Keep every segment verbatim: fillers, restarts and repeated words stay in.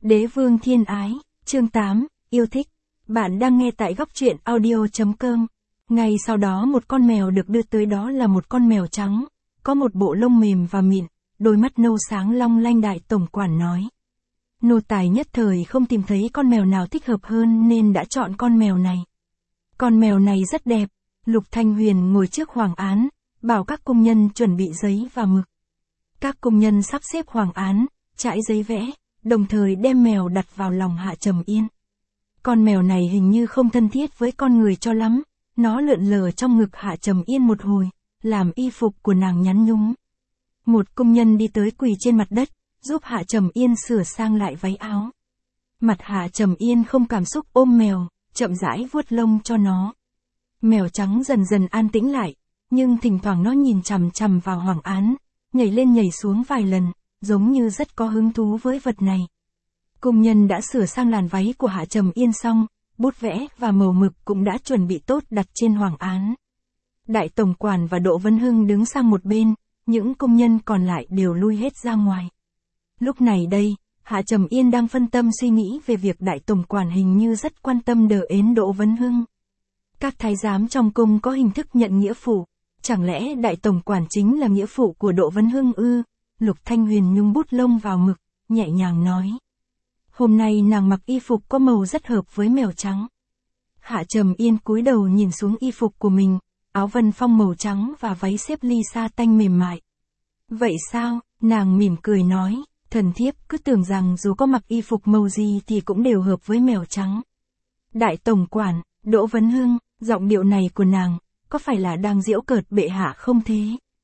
Đế vương thiên ái, chương tám, yêu thích. Bạn đang nghe tại góc truyện audio chấm com. Ngay sau đó một con mèo được đưa tới, đó là một con mèo trắng, có một bộ lông mềm và mịn, đôi mắt nâu sáng long lanh. Đại tổng quản nói. Nô tài nhất thời không tìm thấy con mèo nào thích hợp hơn nên đã chọn con mèo này. Con mèo này rất đẹp. Lục Thanh Huyền ngồi trước hoàng án, bảo các công nhân chuẩn bị giấy và mực. Các công nhân sắp xếp hoàng án, trải giấy vẽ, đồng thời đem mèo đặt vào lòng Hạ Trầm Yên. Con mèo này hình như không thân thiết với con người cho lắm, nó lượn lờ trong ngực Hạ Trầm Yên một hồi, làm y phục của nàng nhắn nhúm. Một công nhân đi tới quỳ trên mặt đất, giúp Hạ Trầm Yên sửa sang lại váy áo. Mặt Hạ Trầm Yên không cảm xúc ôm mèo, chậm rãi vuốt lông cho nó. Mèo trắng dần dần an tĩnh lại, nhưng thỉnh thoảng nó nhìn chằm chằm vào hoàng án, nhảy lên nhảy xuống vài lần, giống như rất có hứng thú với vật này. Công nhân đã sửa sang làn váy của Hạ Trầm Yên xong, bút vẽ và màu mực cũng đã chuẩn bị tốt đặt trên hoàng án. Đại tổng quản và Đỗ Vân Hưng đứng sang một bên, những công nhân còn lại đều lui hết ra ngoài. Lúc này đây, Hạ Trầm Yên đang phân tâm suy nghĩ về việc đại tổng quản hình như rất quan tâm đờ ến Đỗ Vân Hưng. Các thái giám trong cung có hình thức nhận nghĩa phụ, chẳng lẽ đại tổng quản chính là nghĩa phụ của Đỗ Vân Hưng ư? Lục Thanh Huyền nhúng bút lông vào mực, nhẹ nhàng nói. Hôm nay nàng mặc y phục có màu rất hợp với mèo trắng. Hạ Trầm Yên cúi đầu nhìn xuống y phục của mình, áo vân phong màu trắng và váy xếp ly sa tanh mềm mại. Vậy sao? Nàng mỉm cười nói, thần thiếp cứ tưởng rằng dù có mặc y phục màu gì thì cũng đều hợp với mèo trắng. Đại tổng quản, Đỗ Vân Hưng, giọng điệu này của nàng, có phải là đang giễu cợt bệ hạ không thế?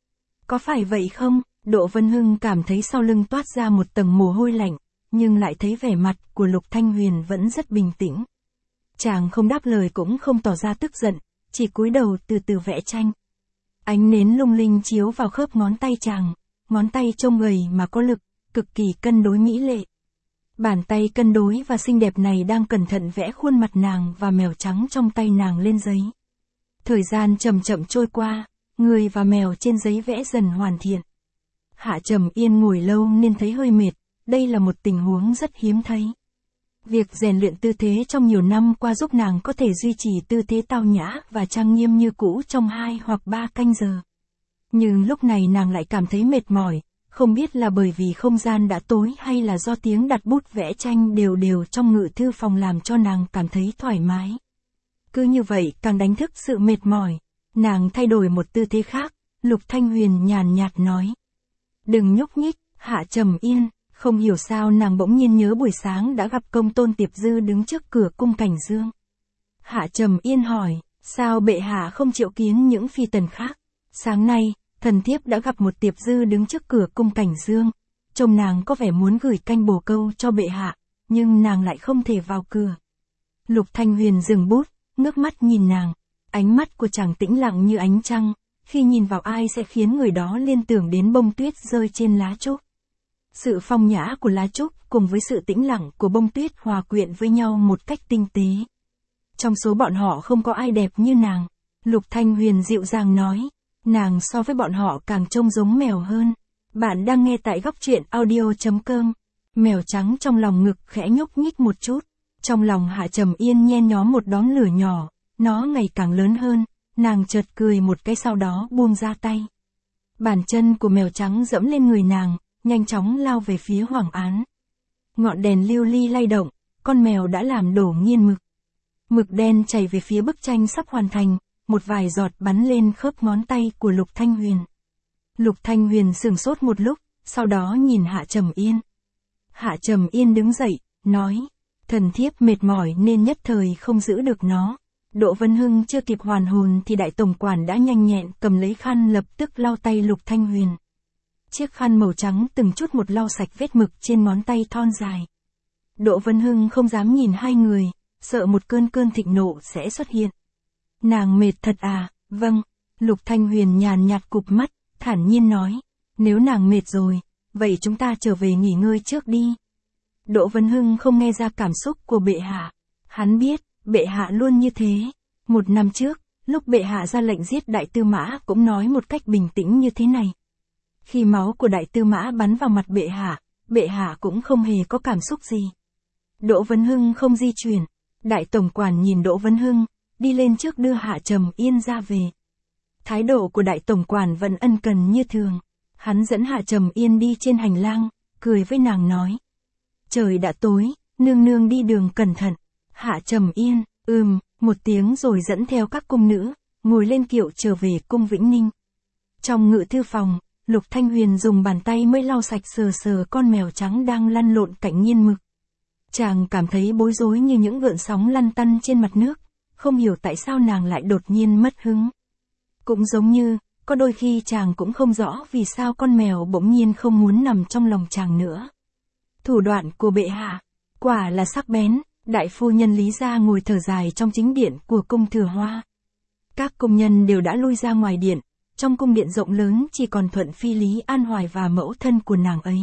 Có phải vậy không? Đỗ Vân Hưng cảm thấy sau lưng toát ra một tầng mồ hôi lạnh, nhưng lại thấy vẻ mặt của Lục Thanh Huyền vẫn rất bình tĩnh. Chàng không đáp lời cũng không tỏ ra tức giận, chỉ cúi đầu từ từ vẽ tranh. Ánh nến lung linh chiếu vào khớp ngón tay chàng, ngón tay trông gầy mà có lực, cực kỳ cân đối mỹ lệ. Bàn tay cân đối và xinh đẹp này đang cẩn thận vẽ khuôn mặt nàng và mèo trắng trong tay nàng lên giấy. Thời gian chậm chậm trôi qua, người và mèo trên giấy vẽ dần hoàn thiện. Hạ Trầm Yên ngồi lâu nên thấy hơi mệt, đây là một tình huống rất hiếm thấy. Việc rèn luyện tư thế trong nhiều năm qua giúp nàng có thể duy trì tư thế tao nhã và trang nghiêm như cũ trong hai hoặc ba canh giờ. Nhưng lúc này nàng lại cảm thấy mệt mỏi, không biết là bởi vì không gian đã tối hay là do tiếng đặt bút vẽ tranh đều đều trong ngự thư phòng làm cho nàng cảm thấy thoải mái. Cứ như vậy càng đánh thức sự mệt mỏi, nàng thay đổi một tư thế khác. Lục Thanh Huyền nhàn nhạt nói. Đừng nhúc nhích, Hạ Trầm Yên. Không hiểu sao nàng bỗng nhiên nhớ buổi sáng đã gặp công tôn Tiệp Dư đứng trước cửa cung Cảnh Dương. Hạ Trầm Yên hỏi, sao bệ hạ không triệu kiến những phi tần khác? Sáng nay, thần thiếp đã gặp một Tiệp Dư đứng trước cửa cung Cảnh Dương. Trông nàng có vẻ muốn gửi canh bồ câu cho bệ hạ, nhưng nàng lại không thể vào cửa. Lục Thanh Huyền dừng bút, ngước mắt nhìn nàng. Ánh mắt của chàng tĩnh lặng như ánh trăng, khi nhìn vào ai sẽ khiến người đó liên tưởng đến bông tuyết rơi trên lá trúc. Sự phong nhã của lá trúc cùng với sự tĩnh lặng của bông tuyết hòa quyện với nhau một cách tinh tế. Trong số bọn họ không có ai đẹp như nàng. Lục Thanh Huyền dịu dàng nói. Nàng so với bọn họ càng trông giống mèo hơn. Bạn đang nghe tại góc truyện audio chấm com. Mèo trắng trong lòng ngực khẽ nhúc nhích một chút. Trong lòng Hạ Trầm Yên nhen nhóm một đốm lửa nhỏ. Nó ngày càng lớn hơn. Nàng chợt cười một cái sau đó buông ra tay. Bàn chân của mèo trắng dẫm lên người nàng, nhanh chóng lao về phía hoàng án. Ngọn đèn lưu ly lay động, con mèo đã làm đổ nghiên mực. Mực đen chảy về phía bức tranh sắp hoàn thành, một vài giọt bắn lên khớp ngón tay của Lục Thanh Huyền. Lục Thanh Huyền sửng sốt một lúc, sau đó nhìn Hạ Trầm Yên. Hạ Trầm Yên đứng dậy, nói, thần thiếp mệt mỏi nên nhất thời không giữ được nó. Đỗ Vân Hưng chưa kịp hoàn hồn thì đại tổng quản đã nhanh nhẹn cầm lấy khăn lập tức lau tay Lục Thanh Huyền. Chiếc khăn màu trắng từng chút một lau sạch vết mực trên ngón tay thon dài. Đỗ Vân Hưng không dám nhìn hai người, sợ một cơn cơn thịnh nộ sẽ xuất hiện. Nàng mệt thật à? Vâng. Lục Thanh Huyền nhàn nhạt cụp mắt, thản nhiên nói. Nếu nàng mệt rồi, vậy chúng ta trở về nghỉ ngơi trước đi. Đỗ Vân Hưng không nghe ra cảm xúc của bệ hạ. Hắn biết, bệ hạ luôn như thế. Một năm trước, lúc bệ hạ ra lệnh giết đại tư mã cũng nói một cách bình tĩnh như thế này. Khi máu của đại tư mã bắn vào mặt bệ hạ, bệ hạ cũng không hề có cảm xúc gì. Đỗ Vấn Hưng không di chuyển. Đại tổng quản nhìn Đỗ Vấn Hưng, đi lên trước đưa Hạ Trầm Yên ra về. Thái độ của đại tổng quản vẫn ân cần như thường. Hắn dẫn Hạ Trầm Yên đi trên hành lang, cười với nàng nói. Trời đã tối, nương nương đi đường cẩn thận. Hạ Trầm Yên, ừm, một tiếng rồi dẫn theo các cung nữ, ngồi lên kiệu trở về cung Vĩnh Ninh. Trong ngự thư phòng, Lục Thanh Huyền dùng bàn tay mới lau sạch sờ sờ con mèo trắng đang lăn lộn cạnh nghiên mực. Chàng cảm thấy bối rối như những gợn sóng lăn tăn trên mặt nước, không hiểu tại sao nàng lại đột nhiên mất hứng. Cũng giống như, có đôi khi chàng cũng không rõ vì sao con mèo bỗng nhiên không muốn nằm trong lòng chàng nữa. Thủ đoạn của bệ hạ, quả là sắc bén. Đại phu nhân Lý Gia ngồi thở dài trong chính điện của cung Thừa Hoa. Các công nhân đều đã lui ra ngoài điện, trong cung điện rộng lớn chỉ còn Thuận Phi Lý An Hoài và mẫu thân của nàng ấy.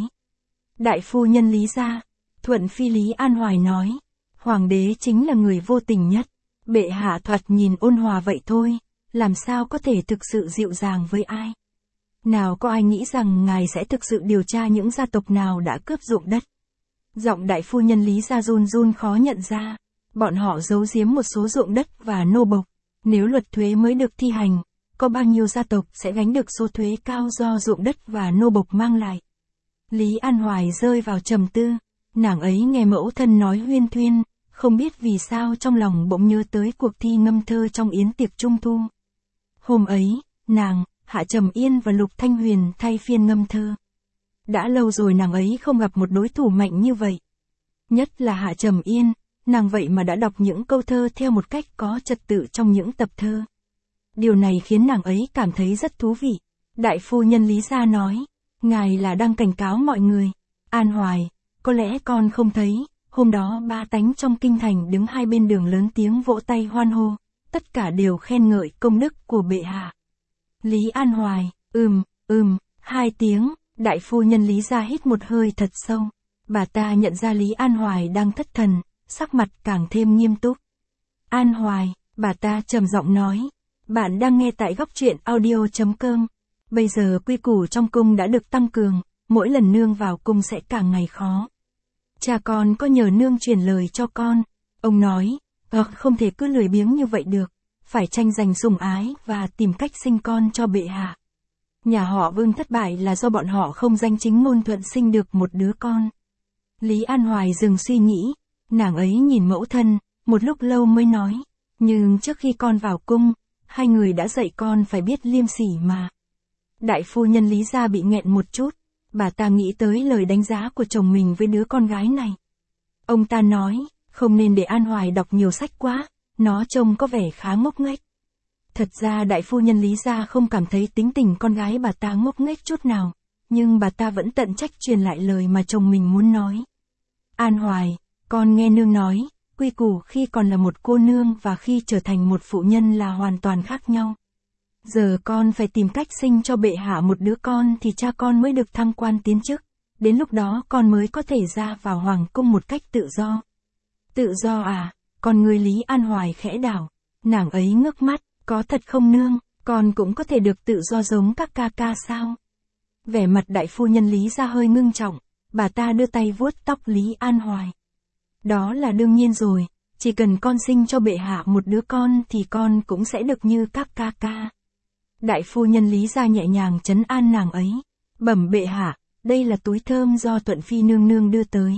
Đại phu nhân Lý Gia, Thuận Phi Lý An Hoài nói, Hoàng đế chính là người vô tình nhất, bệ hạ thoạt nhìn ôn hòa vậy thôi, làm sao có thể thực sự dịu dàng với ai. Nào có ai nghĩ rằng ngài sẽ thực sự điều tra những gia tộc nào đã cướp ruộng đất. Giọng đại phu nhân Lý Gia run run khó nhận ra, bọn họ giấu giếm một số ruộng đất và nô bộc, nếu luật thuế mới được thi hành, có bao nhiêu gia tộc sẽ gánh được số thuế cao do ruộng đất và nô bộc mang lại. Lý An Hoài rơi vào trầm tư, nàng ấy nghe mẫu thân nói huyên thuyên, không biết vì sao trong lòng bỗng nhớ tới cuộc thi ngâm thơ trong yến tiệc trung thu. Hôm ấy, nàng, Hạ Trầm Yên và Lục Thanh Huyền thay phiên ngâm thơ. Đã lâu rồi nàng ấy không gặp một đối thủ mạnh như vậy. Nhất là Hạ Trầm Yên, nàng vậy mà đã đọc những câu thơ theo một cách có trật tự trong những tập thơ. Điều này khiến nàng ấy cảm thấy rất thú vị. Đại phu nhân Lý Gia nói, ngài là đang cảnh cáo mọi người. An Hoài, có lẽ con không thấy, hôm đó ba tánh trong kinh thành đứng hai bên đường lớn tiếng vỗ tay hoan hô, tất cả đều khen ngợi công đức của bệ hạ. Lý An Hoài, ừm, ừm, hai tiếng. Đại phu nhân Lý Gia hít một hơi thật sâu. Bà ta nhận ra Lý An Hoài đang thất thần, sắc mặt càng thêm nghiêm túc. An Hoài, bà ta trầm giọng nói. Bạn đang nghe tại góc truyện audio chấm com. Bây giờ quy củ trong cung đã được tăng cường, mỗi lần nương vào cung sẽ càng ngày khó. Cha con có nhờ nương truyền lời cho con. Ông nói, ờ, không thể cứ lười biếng như vậy được, phải tranh giành sủng ái và tìm cách sinh con cho bệ hạ. Nhà họ Vương thất bại là do bọn họ không danh chính ngôn thuận sinh được một đứa con. Lý An Hoài dừng suy nghĩ, nàng ấy nhìn mẫu thân, một lúc lâu mới nói, nhưng trước khi con vào cung, hai người đã dạy con phải biết liêm sỉ mà. Đại phu nhân Lý Gia bị nghẹn một chút, bà ta nghĩ tới lời đánh giá của chồng mình với đứa con gái này. Ông ta nói, không nên để An Hoài đọc nhiều sách quá, nó trông có vẻ khá ngốc nghếch. Thật ra đại phu nhân Lý Gia không cảm thấy tính tình con gái bà ta ngốc nghếch chút nào, nhưng bà ta vẫn tận trách truyền lại lời mà chồng mình muốn nói. An Hoài, con nghe nương nói, quy củ khi còn là một cô nương và khi trở thành một phụ nhân là hoàn toàn khác nhau. Giờ con phải tìm cách sinh cho bệ hạ một đứa con thì cha con mới được thăng quan tiến chức, đến lúc đó con mới có thể ra vào hoàng cung một cách tự do. Tự do à? Con người Lý An Hoài khẽ đảo, nàng ấy ngước mắt. Có thật không nương, con cũng có thể được tự do giống các ca ca sao? Vẻ mặt đại phu nhân Lý Gia hơi ngưng trọng, bà ta đưa tay vuốt tóc Lý An Hoài. Đó là đương nhiên rồi, chỉ cần con sinh cho bệ hạ một đứa con thì con cũng sẽ được như các ca ca. Đại phu nhân Lý Gia nhẹ nhàng trấn an nàng ấy, bẩm bệ hạ, đây là túi thơm do Thuận Phi nương nương đưa tới.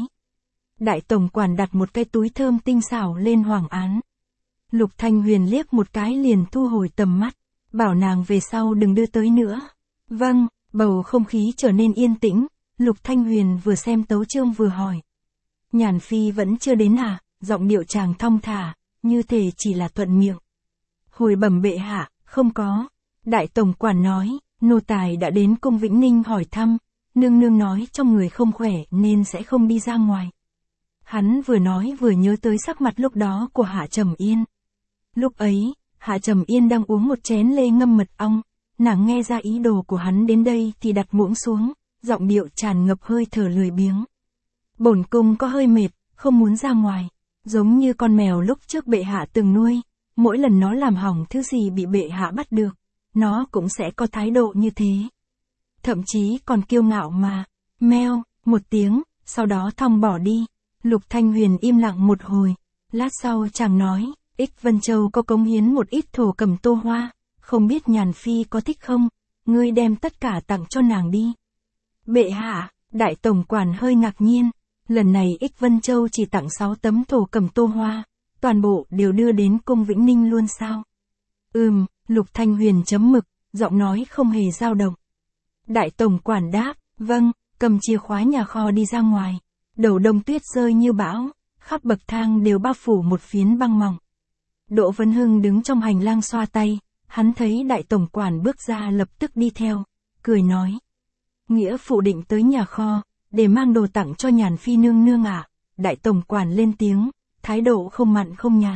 Đại tổng quản đặt một cái túi thơm tinh xảo lên hoàng án. Lục Thanh Huyền liếc một cái liền thu hồi tầm mắt, bảo nàng về sau đừng đưa tới nữa. Vâng, bầu không khí trở nên yên tĩnh, Lục Thanh Huyền vừa xem tấu chương vừa hỏi. Nhàn Phi vẫn chưa đến à? Giọng điệu chàng thong thả, như thể chỉ là thuận miệng. Hồi bẩm bệ hạ, không có. Đại tổng quản nói, nô tài đã đến cung Vĩnh Ninh hỏi thăm, nương nương nói trong người không khỏe nên sẽ không đi ra ngoài. Hắn vừa nói vừa nhớ tới sắc mặt lúc đó của Hạ Trầm Yên. Lúc ấy, Hạ Trầm Yên đang uống một chén lê ngâm mật ong, nàng nghe ra ý đồ của hắn đến đây thì đặt muỗng xuống, giọng điệu tràn ngập hơi thở lười biếng. Bổn cung có hơi mệt, không muốn ra ngoài, giống như con mèo lúc trước bệ hạ từng nuôi, mỗi lần nó làm hỏng thứ gì bị bệ hạ bắt được, nó cũng sẽ có thái độ như thế. Thậm chí còn kiêu ngạo mà, meo, một tiếng, sau đó thong bỏ đi. Lục Thanh Huyền im lặng một hồi, lát sau chàng nói, Ích Vân Châu có cống hiến một ít thổ cẩm tô hoa, không biết Nhàn Phi có thích không, ngươi đem tất cả tặng cho nàng đi. Bệ hạ, đại tổng quản hơi ngạc nhiên, lần này Ích Vân Châu chỉ tặng sáu tấm thổ cẩm tô hoa, toàn bộ đều đưa đến cung Vĩnh Ninh luôn sao? Ừm, Lục Thanh Huyền chấm mực, giọng nói không hề dao động. Đại tổng quản đáp, vâng, cầm chìa khóa nhà kho đi ra ngoài. Đầu đông tuyết rơi như bão, khắp bậc thang đều bao phủ một phiến băng mỏng. Đỗ Vân Hưng đứng trong hành lang xoa tay, hắn thấy đại tổng quản bước ra lập tức đi theo, cười nói. Nghĩa phụ định tới nhà kho, để mang đồ tặng cho Nhàn Phi nương nương ạ. À? Đại tổng quản lên tiếng, thái độ không mặn không nhạt.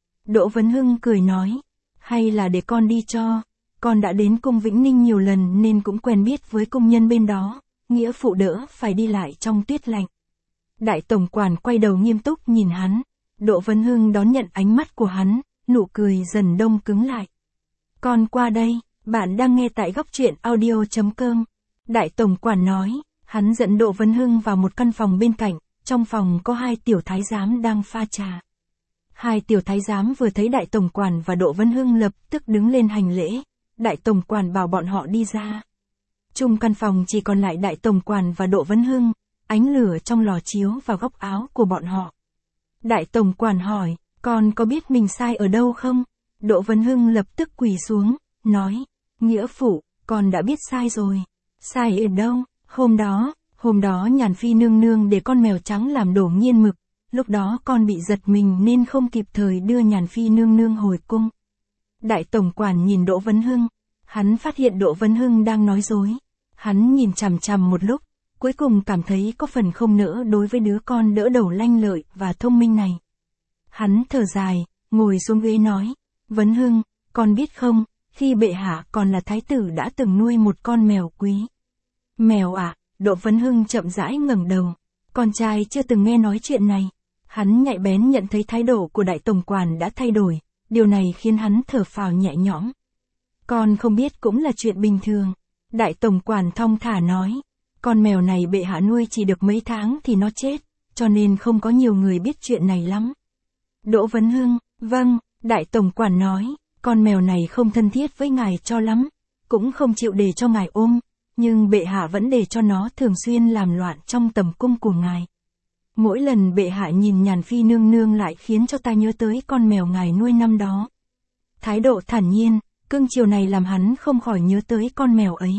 Đỗ Vân Hưng cười nói, hay là để con đi cho, con đã đến cung Vĩnh Ninh nhiều lần nên cũng quen biết với công nhân bên đó, nghĩa phụ đỡ phải đi lại trong tuyết lạnh. Đại tổng quản quay đầu nghiêm túc nhìn hắn, Đỗ Vân Hưng đón nhận ánh mắt của hắn, nụ cười dần đông cứng lại. Con qua đây, bạn đang nghe tại góc truyện audio chấm com. Đại tổng quản nói, hắn dẫn Đỗ Vân Hưng vào một căn phòng bên cạnh, trong phòng có hai tiểu thái giám đang pha trà. Hai tiểu thái giám vừa thấy đại tổng quản và Đỗ Vân Hưng lập tức đứng lên hành lễ, đại tổng quản bảo bọn họ đi ra. Chung căn phòng chỉ còn lại đại tổng quản và Đỗ Vân Hưng, ánh lửa trong lò chiếu vào góc áo của bọn họ. Đại tổng quản hỏi, con có biết mình sai ở đâu không? Đỗ Vân Hưng lập tức quỳ xuống, nói, nghĩa phụ, con đã biết sai rồi. Sai ở đâu? Hôm đó, hôm đó Nhàn Phi nương nương để con mèo trắng làm đổ nghiên mực, lúc đó con bị giật mình nên không kịp thời đưa Nhàn Phi nương nương hồi cung. Đại tổng quản nhìn Đỗ Vân Hưng, hắn phát hiện Đỗ Vân Hưng đang nói dối. Hắn nhìn chằm chằm một lúc, cuối cùng cảm thấy có phần không nỡ đối với đứa con đỡ đầu lanh lợi và thông minh này. Hắn thở dài, ngồi xuống ghế nói, Vân Hưng, con biết không, khi bệ hạ còn là thái tử đã từng nuôi một con mèo quý. Mèo à? Đỗ Vân Hưng chậm rãi ngẩng đầu, con trai chưa từng nghe nói chuyện này. Hắn nhạy bén nhận thấy thái độ của đại tổng quản đã thay đổi, điều này khiến hắn thở phào nhẹ nhõm. Con không biết cũng là chuyện bình thường. Đại tổng quản thong thả nói, con mèo này bệ hạ nuôi chỉ được mấy tháng thì nó chết, cho nên không có nhiều người biết chuyện này lắm. Đỗ Vân Hưng, vâng, đại tổng quản nói, con mèo này không thân thiết với ngài cho lắm, cũng không chịu để cho ngài ôm, nhưng bệ hạ vẫn để cho nó thường xuyên làm loạn trong tầm cung của ngài. Mỗi lần bệ hạ nhìn Nhàn Phi nương nương lại khiến cho ta nhớ tới con mèo ngài nuôi năm đó. Thái độ thản nhiên, cưng chiều này làm hắn không khỏi nhớ tới con mèo ấy.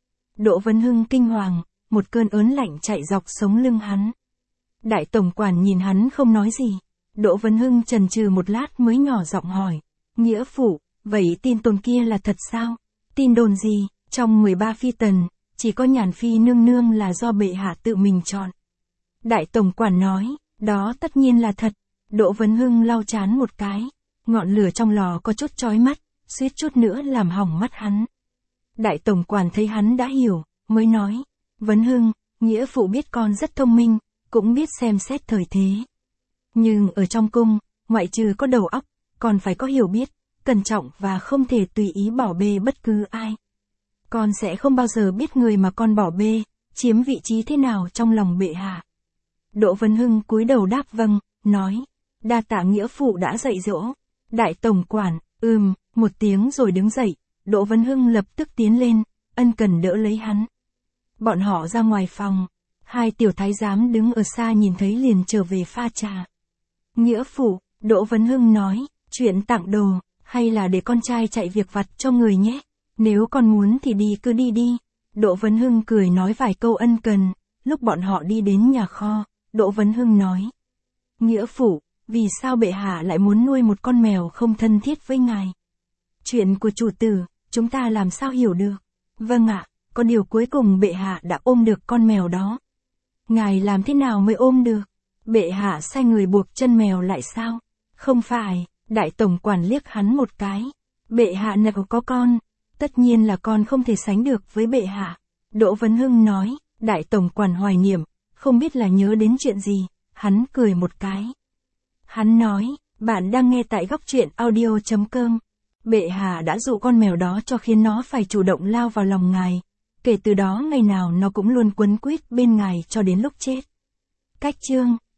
Đỗ Vân Hưng kinh hoàng, một cơn ớn lạnh chạy dọc sống lưng hắn. Đại tổng quản nhìn hắn không nói gì. Đỗ Vân Hưng chần chừ một lát mới nhỏ giọng hỏi, nghĩa phụ, vậy tin đồn kia là thật sao? Tin đồn gì? Trong mười ba phi tần, chỉ có Nhàn Phi nương nương là do bệ hạ tự mình chọn. Đại tổng quản nói, đó tất nhiên là thật. Đỗ Vân Hưng lau trán một cái, ngọn lửa trong lò có chút chói mắt, suýt chút nữa làm hỏng mắt hắn. Đại tổng quản thấy hắn đã hiểu, mới nói, Vân Hưng, nghĩa phụ biết con rất thông minh, cũng biết xem xét thời thế. Nhưng ở trong cung, ngoại trừ có đầu óc, còn phải có hiểu biết, cẩn trọng và không thể tùy ý bỏ bê bất cứ ai. Con sẽ không bao giờ biết người mà con bỏ bê, chiếm vị trí thế nào trong lòng bệ hạ. Đỗ Vân Hưng cúi đầu đáp vâng, nói, đa tạ nghĩa phụ đã dạy dỗ. Đại tổng quản, ừm, một tiếng rồi đứng dậy, Đỗ Vân Hưng lập tức tiến lên, ân cần đỡ lấy hắn. Bọn họ ra ngoài phòng, hai tiểu thái giám đứng ở xa nhìn thấy liền trở về pha trà. Nghĩa phụ, Đỗ Vân Hưng nói, chuyện tặng đồ, hay là để con trai chạy việc vặt cho người nhé, nếu con muốn thì đi cứ đi đi. Đỗ Vân Hưng cười nói vài câu ân cần, lúc bọn họ đi đến nhà kho, Đỗ Vân Hưng nói, nghĩa phụ, vì sao bệ hạ lại muốn nuôi một con mèo không thân thiết với ngài? Chuyện của chủ tử, chúng ta làm sao hiểu được? Vâng ạ, có điều cuối cùng bệ hạ đã ôm được con mèo đó. Ngài làm thế nào mới ôm được? Bệ hạ sai người buộc chân mèo lại sao? Không phải, đại tổng quản liếc hắn một cái. Bệ hạ nào có con, tất nhiên là con không thể sánh được với bệ hạ. Đỗ Vân Hưng nói, đại tổng quản hoài niệm, không biết là nhớ đến chuyện gì, hắn cười một cái. Hắn nói, bạn đang nghe tại góc truyện audio chấm com. Bệ hạ đã dụ con mèo đó cho khiến nó phải chủ động lao vào lòng ngài. Kể từ đó ngày nào nó cũng luôn quấn quýt bên ngài cho đến lúc chết. Cách chương